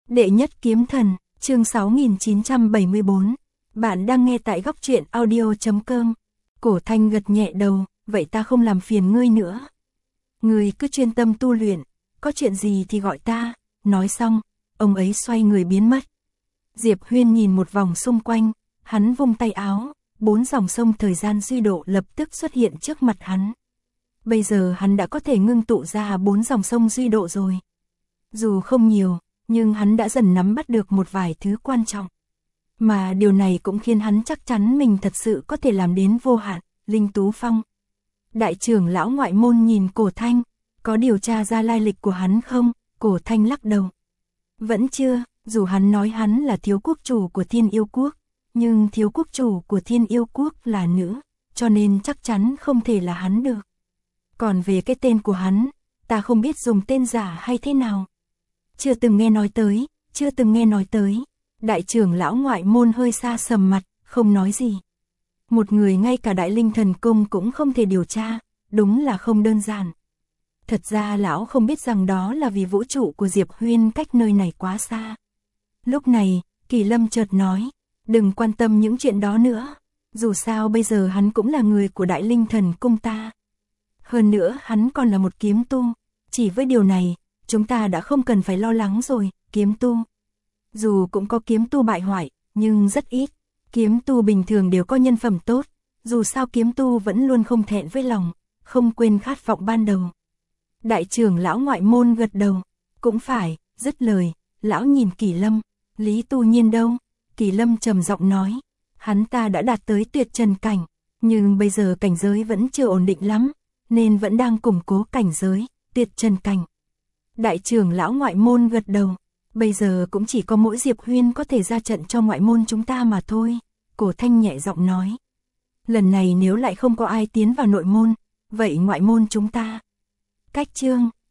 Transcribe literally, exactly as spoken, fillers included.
Đệ nhất kiếm thần, chương sáu nghìn chín trăm bảy mươi tư. Bạn đang nghe tại góc truyện audio chấm com. Cổ Thanh gật nhẹ đầu, vậy ta không làm phiền ngươi nữa. Ngươi cứ chuyên tâm tu luyện, có chuyện gì thì gọi ta. Nói xong, ông ấy xoay người biến mất. Diệp Huyên nhìn một vòng xung quanh, hắn vung tay áo, bốn dòng sông thời gian duy độ lập tức xuất hiện trước mặt hắn. Bây giờ hắn đã có thể ngưng tụ ra bốn dòng sông duy độ rồi. Dù không nhiều, nhưng hắn đã dần nắm bắt được một vài thứ quan trọng. Mà điều này cũng khiến hắn chắc chắn mình thật sự có thể làm đến vô hạn. Linh Tú Phong, đại trưởng lão ngoại môn nhìn Cổ Thanh, có điều tra ra lai lịch của hắn không? Cổ Thanh lắc đầu. Vẫn chưa, dù hắn nói hắn là thiếu quốc chủ của Thiên Yêu Quốc, nhưng thiếu quốc chủ của Thiên Yêu Quốc là nữ, cho nên chắc chắn không thể là hắn được. Còn về cái tên của hắn, ta không biết dùng tên giả hay thế nào. Chưa từng nghe nói tới, chưa từng nghe nói tới. Đại trưởng lão ngoại môn hơi xa sầm mặt, không nói gì. Một người ngay cả Đại Linh Thần Cung cũng không thể điều tra, đúng là không đơn giản. Thật ra lão không biết rằng đó là vì vũ trụ của Diệp Huyên cách nơi này quá xa. Lúc này, Kỳ Lâm chợt nói, đừng quan tâm những chuyện đó nữa. Dù sao bây giờ hắn cũng là người của Đại Linh Thần Cung ta. Hơn nữa hắn còn là một kiếm tu. Chỉ với điều này, chúng ta đã không cần phải lo lắng rồi. Kiếm tu, dù cũng có kiếm tu bại hoại, nhưng rất ít. Kiếm tu bình thường đều có nhân phẩm tốt. Dù sao kiếm tu vẫn luôn không thẹn với lòng, không quên khát vọng ban đầu. Đại trưởng lão ngoại môn gật đầu. Cũng phải, dứt lời, lão nhìn Kỳ Lâm. Lý Tu Nhiên đâu? Kỳ Lâm trầm giọng nói, hắn ta đã đạt tới tuyệt trần cảnh, nhưng bây giờ cảnh giới vẫn chưa ổn định lắm, nên vẫn đang củng cố cảnh giới, tuyệt trần cảnh. Đại trưởng lão ngoại môn gật đầu, bây giờ cũng chỉ có mỗi Diệp Huyên có thể ra trận cho ngoại môn chúng ta mà thôi. Cổ Thanh nhẹ giọng nói, lần này nếu lại không có ai tiến vào nội môn, vậy ngoại môn chúng ta. Cách chương,